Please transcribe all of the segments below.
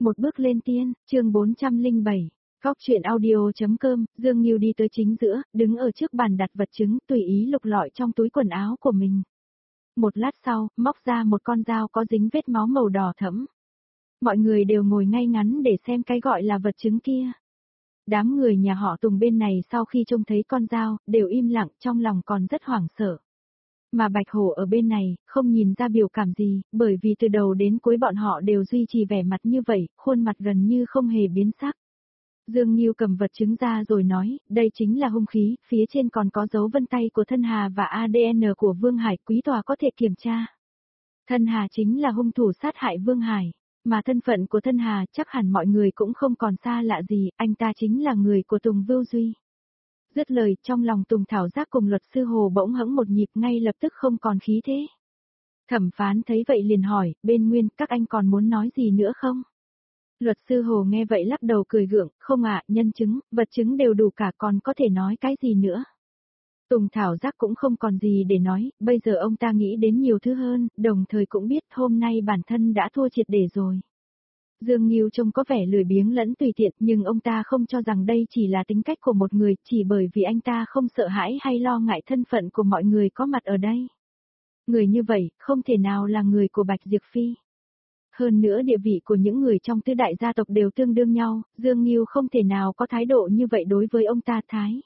Một bước lên tiên, chương 407. Góc truyện audio.com, Dương Nghiêu đi tới chính giữa, đứng ở trước bàn đặt vật chứng, tùy ý lục lọi trong túi quần áo của mình. Một lát sau, móc ra một con dao có dính vết máu màu đỏ thẫm. Mọi người đều ngồi ngay ngắn để xem cái gọi là vật chứng kia. Đám người nhà họ Tùng bên này sau khi trông thấy con dao, đều im lặng, trong lòng còn rất hoảng sợ. Mà Bạch Hổ ở bên này, không nhìn ra biểu cảm gì, bởi vì từ đầu đến cuối bọn họ đều duy trì vẻ mặt như vậy, khuôn mặt gần như không hề biến sắc. Dương Nghiêu cầm vật chứng ra rồi nói, đây chính là hung khí, phía trên còn có dấu vân tay của Thân Hà và ADN của Vương Hải, quý tòa có thể kiểm tra. Thân Hà chính là hung thủ sát hại Vương Hải, mà thân phận của Thân Hà chắc hẳn mọi người cũng không còn xa lạ gì, anh ta chính là người của Tùng Vưu Duy. Dứt lời, trong lòng Tùng Thảo Giác cùng luật sư Hồ bỗng hẫng một nhịp, ngay lập tức không còn khí thế. Thẩm phán thấy vậy liền hỏi, bên Nguyên, các anh còn muốn nói gì nữa không? Luật sư Hồ nghe vậy lắc đầu cười gượng, không ạ, nhân chứng, vật chứng đều đủ cả, còn có thể nói cái gì nữa. Tùng Thảo Giác cũng không còn gì để nói, bây giờ ông ta nghĩ đến nhiều thứ hơn, đồng thời cũng biết hôm nay bản thân đã thua triệt để rồi. Dương Nghiêu trông có vẻ lười biếng lẫn tùy tiện, nhưng ông ta không cho rằng đây chỉ là tính cách của một người, chỉ bởi vì anh ta không sợ hãi hay lo ngại thân phận của mọi người có mặt ở đây. Người như vậy, không thể nào là người của Bạch Diệp Phi. Hơn nữa địa vị của những người trong tứ đại gia tộc đều tương đương nhau, Dương Nghiêu không thể nào có thái độ như vậy đối với ông ta. Thái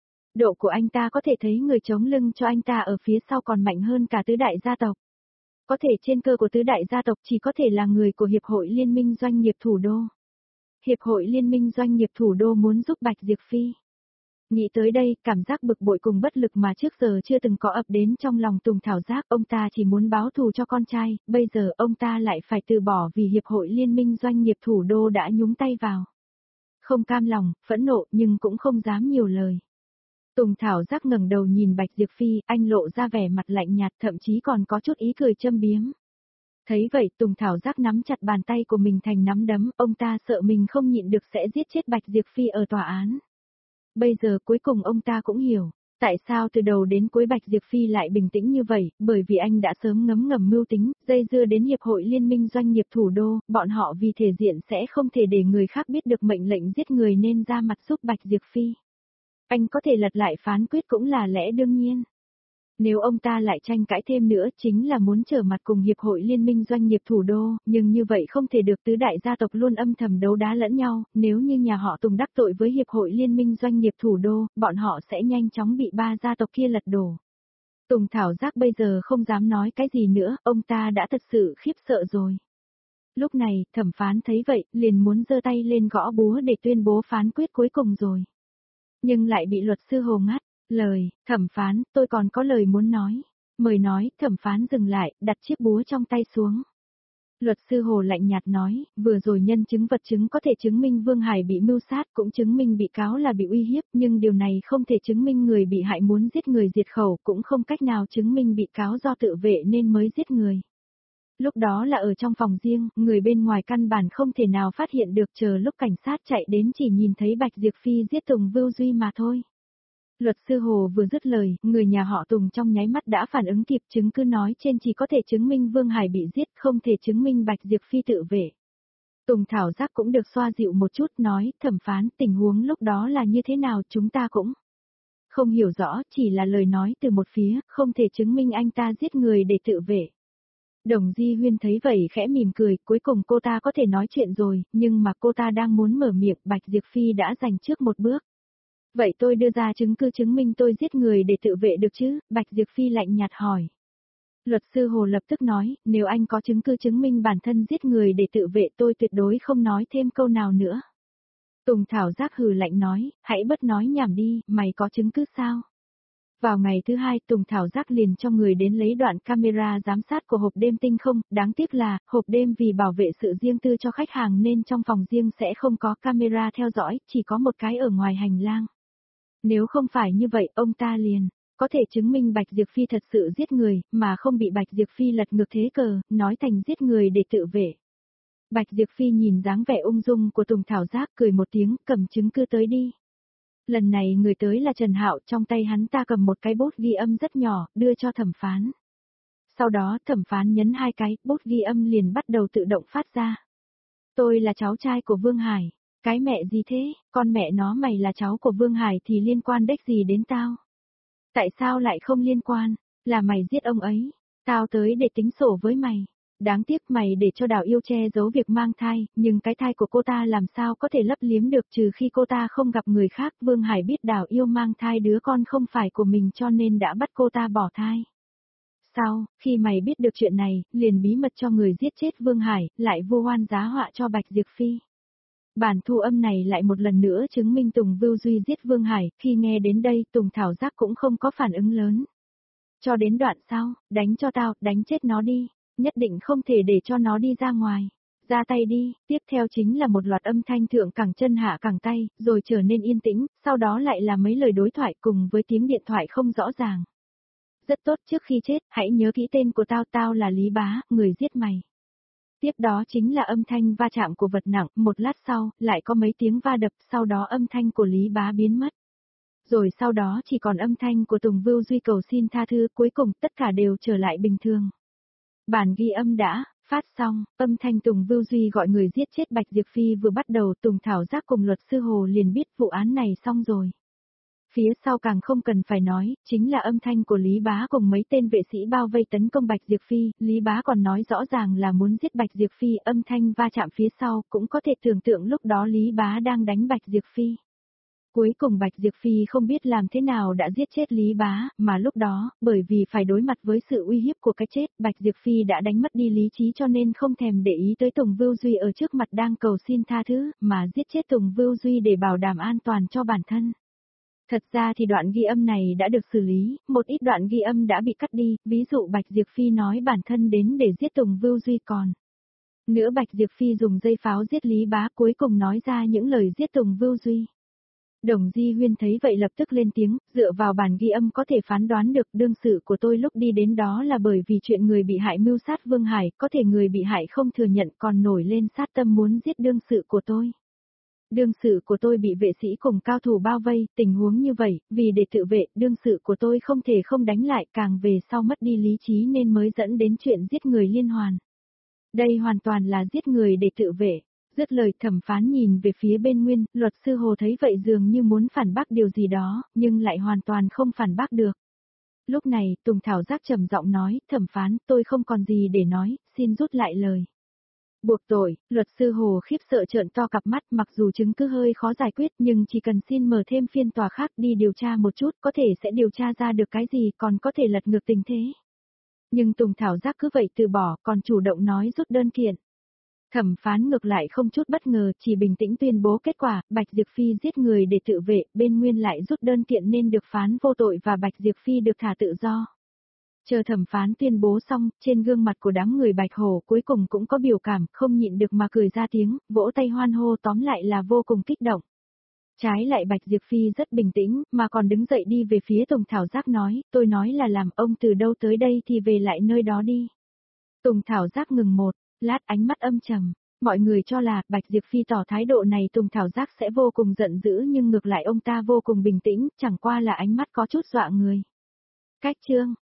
độ của anh ta có thể thấy người chống lưng cho anh ta ở phía sau còn mạnh hơn cả tứ đại gia tộc. Có thể trên cơ của tứ đại gia tộc chỉ có thể là người của Hiệp hội Liên minh Doanh nghiệp Thủ đô. Hiệp hội Liên minh Doanh nghiệp Thủ đô muốn giúp Bạch Diệp Phi. Nghĩ tới đây, cảm giác bực bội cùng bất lực mà trước giờ chưa từng có ập đến trong lòng Tùng Thảo Giác, ông ta chỉ muốn báo thù cho con trai, bây giờ ông ta lại phải từ bỏ vì Hiệp hội Liên minh Doanh nghiệp Thủ đô đã nhúng tay vào. Không cam lòng, phẫn nộ nhưng cũng không dám nhiều lời. Tùng Thảo Giác ngẩng đầu nhìn Bạch Diệp Phi, anh lộ ra vẻ mặt lạnh nhạt, thậm chí còn có chút ý cười châm biếm. Thấy vậy, Tùng Thảo Giác nắm chặt bàn tay của mình thành nắm đấm, ông ta sợ mình không nhịn được sẽ giết chết Bạch Diệp Phi ở tòa án. Bây giờ cuối cùng ông ta cũng hiểu, tại sao từ đầu đến cuối Bạch Diệp Phi lại bình tĩnh như vậy, bởi vì anh đã sớm ngấm ngầm mưu tính, dây dưa đến Hiệp hội Liên minh Doanh nghiệp Thủ đô, bọn họ vì thể diện sẽ không thể để người khác biết được mệnh lệnh giết người nên ra mặt giúp Bạch Diệp Phi. Anh có thể lật lại phán quyết cũng là lẽ đương nhiên. Nếu ông ta lại tranh cãi thêm nữa chính là muốn trở mặt cùng Hiệp hội Liên minh Doanh nghiệp Thủ đô, nhưng như vậy không thể được, tứ đại gia tộc luôn âm thầm đấu đá lẫn nhau, nếu như nhà họ Tùng đắc tội với Hiệp hội Liên minh Doanh nghiệp Thủ đô, bọn họ sẽ nhanh chóng bị ba gia tộc kia lật đổ. Tùng Thảo Giác bây giờ không dám nói cái gì nữa, ông ta đã thật sự khiếp sợ rồi. Lúc này, thẩm phán thấy vậy, liền muốn giơ tay lên gõ búa để tuyên bố phán quyết cuối cùng rồi. Nhưng lại bị luật sư Hồ ngắt lời, thẩm phán, tôi còn có lời muốn nói. Mời nói, thẩm phán dừng lại, đặt chiếc búa trong tay xuống. Luật sư Hồ lạnh nhạt nói, vừa rồi nhân chứng vật chứng có thể chứng minh Vương Hải bị mưu sát, cũng chứng minh bị cáo là bị uy hiếp, nhưng điều này không thể chứng minh người bị hại muốn giết người diệt khẩu, cũng không cách nào chứng minh bị cáo do tự vệ nên mới giết người. Lúc đó là ở trong phòng riêng, người bên ngoài căn bản không thể nào phát hiện được, chờ lúc cảnh sát chạy đến chỉ nhìn thấy Bạch Diệp Phi giết Tùng Vưu Duy mà thôi. Luật sư Hồ vừa dứt lời, người nhà họ Tùng trong nháy mắt đã phản ứng kịp, chứng cứ nói trên chỉ có thể chứng minh Vương Hải bị giết, không thể chứng minh Bạch Diệp Phi tự vệ. Tùng Thảo Giác cũng được xoa dịu một chút, nói, thẩm phán, tình huống lúc đó là như thế nào chúng ta cũng không hiểu rõ, chỉ là lời nói từ một phía, không thể chứng minh anh ta giết người để tự vệ. Đồng Di Huyên thấy vậy khẽ mỉm cười, cuối cùng cô ta có thể nói chuyện rồi, nhưng mà cô ta đang muốn mở miệng, Bạch Diệp Phi đã giành trước một bước. Vậy tôi đưa ra chứng cứ chứng minh tôi giết người để tự vệ được chứ? Bạch Diệp Phi lạnh nhạt hỏi. Luật sư Hồ lập tức nói, nếu anh có chứng cứ chứng minh bản thân giết người để tự vệ tôi tuyệt đối không nói thêm câu nào nữa. Tùng Thảo Giác hừ lạnh nói, hãy bớt nói nhảm đi, mày có chứng cứ sao? Vào ngày thứ hai, Tùng Thảo Giác liền cho người đến lấy đoạn camera giám sát của hộp đêm tinh không, đáng tiếc là, hộp đêm vì bảo vệ sự riêng tư cho khách hàng nên trong phòng riêng sẽ không có camera theo dõi, chỉ có một cái ở ngoài hành lang. Nếu không phải như vậy, ông ta liền có thể chứng minh Bạch Diệp Phi thật sự giết người, mà không bị Bạch Diệp Phi lật ngược thế cờ, nói thành giết người để tự vệ. Bạch Diệp Phi nhìn dáng vẻ ung dung của Tùng Thảo Giác cười một tiếng, cầm chứng cứ tới đi. Lần này người tới là Trần Hạo, trong tay hắn ta cầm một cái bút ghi âm rất nhỏ, đưa cho thẩm phán. Sau đó thẩm phán nhấn hai cái, bút ghi âm liền bắt đầu tự động phát ra. Tôi là cháu trai của Vương Hải. Cái mẹ gì thế, con mẹ nó mày là cháu của Vương Hải thì liên quan đếch gì đến tao? Tại sao lại không liên quan? Là mày giết ông ấy. Tao tới để tính sổ với mày. Đáng tiếc mày để cho Đào Yêu che giấu việc mang thai, nhưng cái thai của cô ta làm sao có thể lấp liếm được trừ khi cô ta không gặp người khác. Vương Hải biết Đào Yêu mang thai đứa con không phải của mình cho nên đã bắt cô ta bỏ thai. Sau, khi mày biết được chuyện này, liền bí mật cho người giết chết Vương Hải, lại vu oan giá họa cho Bạch Diệp Phi. Bản thu âm này lại một lần nữa chứng minh Tùng Vưu Duy giết Vương Hải, khi nghe đến đây Tùng Thảo Giác cũng không có phản ứng lớn. Cho đến đoạn sau, đánh cho tao, đánh chết nó đi, nhất định không thể để cho nó đi ra ngoài. Ra tay đi, tiếp theo chính là một loạt âm thanh thượng cẳng chân hạ cẳng tay, rồi trở nên yên tĩnh, sau đó lại là mấy lời đối thoại cùng với tiếng điện thoại không rõ ràng. Rất tốt, trước khi chết, hãy nhớ kỹ tên của tao, tao là Lý Bá, người giết mày. Tiếp đó chính là âm thanh va chạm của vật nặng, một lát sau, lại có mấy tiếng va đập, sau đó âm thanh của Lý Bá biến mất. Rồi sau đó chỉ còn âm thanh của Tùng Vưu Duy cầu xin tha thứ, cuối cùng tất cả đều trở lại bình thường. Bản ghi âm đã phát xong, âm thanh Tùng Vưu Duy gọi người giết chết Bạch Diệp Phi vừa bắt đầu, Tùng Thảo Giác cùng luật sư Hồ liền biết vụ án này xong rồi. Phía sau càng không cần phải nói, chính là âm thanh của Lý Bá cùng mấy tên vệ sĩ bao vây tấn công Bạch Diệp Phi, Lý Bá còn nói rõ ràng là muốn giết Bạch Diệp Phi, âm thanh va chạm phía sau, cũng có thể tưởng tượng lúc đó Lý Bá đang đánh Bạch Diệp Phi. Cuối cùng Bạch Diệp Phi không biết làm thế nào đã giết chết Lý Bá, mà lúc đó, bởi vì phải đối mặt với sự uy hiếp của cái chết, Bạch Diệp Phi đã đánh mất đi lý trí cho nên không thèm để ý tới Tùng Vưu Duy ở trước mặt đang cầu xin tha thứ, mà giết chết Tùng Vưu Duy để bảo đảm an toàn cho bản thân. Thật ra thì đoạn ghi âm này đã được xử lý, một ít đoạn ghi âm đã bị cắt đi, ví dụ Bạch Diệp Phi nói bản thân đến để giết Tùng Vưu Duy còn. Nữa Bạch Diệp Phi dùng dây pháo giết Lý Bá cuối cùng nói ra những lời giết Tùng Vưu Duy. Đồng Di Huyên thấy vậy lập tức lên tiếng, dựa vào bản ghi âm có thể phán đoán được đương sự của tôi lúc đi đến đó là bởi vì chuyện người bị hại mưu sát Vương Hải, có thể người bị hại không thừa nhận còn nổi lên sát tâm muốn giết đương sự của tôi. Đương sự của tôi bị vệ sĩ cùng cao thủ bao vây, tình huống như vậy, vì để tự vệ, đương sự của tôi không thể không đánh lại, càng về sau mất đi lý trí nên mới dẫn đến chuyện giết người liên hoàn. Đây hoàn toàn là giết người để tự vệ. Dứt lời thẩm phán nhìn về phía bên Nguyên, luật sư Hồ thấy vậy dường như muốn phản bác điều gì đó, nhưng lại hoàn toàn không phản bác được. Lúc này, Tùng Thảo Giác trầm giọng nói, thẩm phán, tôi không còn gì để nói, xin rút lại lời. Buộc tội, luật sư Hồ khiếp sợ trợn to cặp mắt, mặc dù chứng cứ hơi khó giải quyết nhưng chỉ cần xin mở thêm phiên tòa khác đi điều tra một chút, có thể sẽ điều tra ra được cái gì, còn có thể lật ngược tình thế. Nhưng Tùng Thảo Giác cứ vậy từ bỏ, còn chủ động nói rút đơn kiện. Thẩm phán ngược lại không chút bất ngờ, chỉ bình tĩnh tuyên bố kết quả, Bạch Diệp Phi giết người để tự vệ, bên Nguyên lại rút đơn kiện nên được phán vô tội và Bạch Diệp Phi được thả tự do. Chờ thẩm phán tuyên bố xong, trên gương mặt của đám người Bạch Hổ cuối cùng cũng có biểu cảm, không nhịn được mà cười ra tiếng, vỗ tay hoan hô, tóm lại là vô cùng kích động. Trái lại Bạch Diệp Phi rất bình tĩnh, mà còn đứng dậy đi về phía Tùng Thảo Giác nói, tôi nói là làm, ông từ đâu tới đây thì về lại nơi đó đi. Tùng Thảo Giác ngừng một lát, ánh mắt âm trầm. Mọi người cho là Bạch Diệp Phi tỏ thái độ này Tùng Thảo Giác sẽ vô cùng giận dữ, nhưng ngược lại ông ta vô cùng bình tĩnh, chẳng qua là ánh mắt có chút dọa người. Cách chương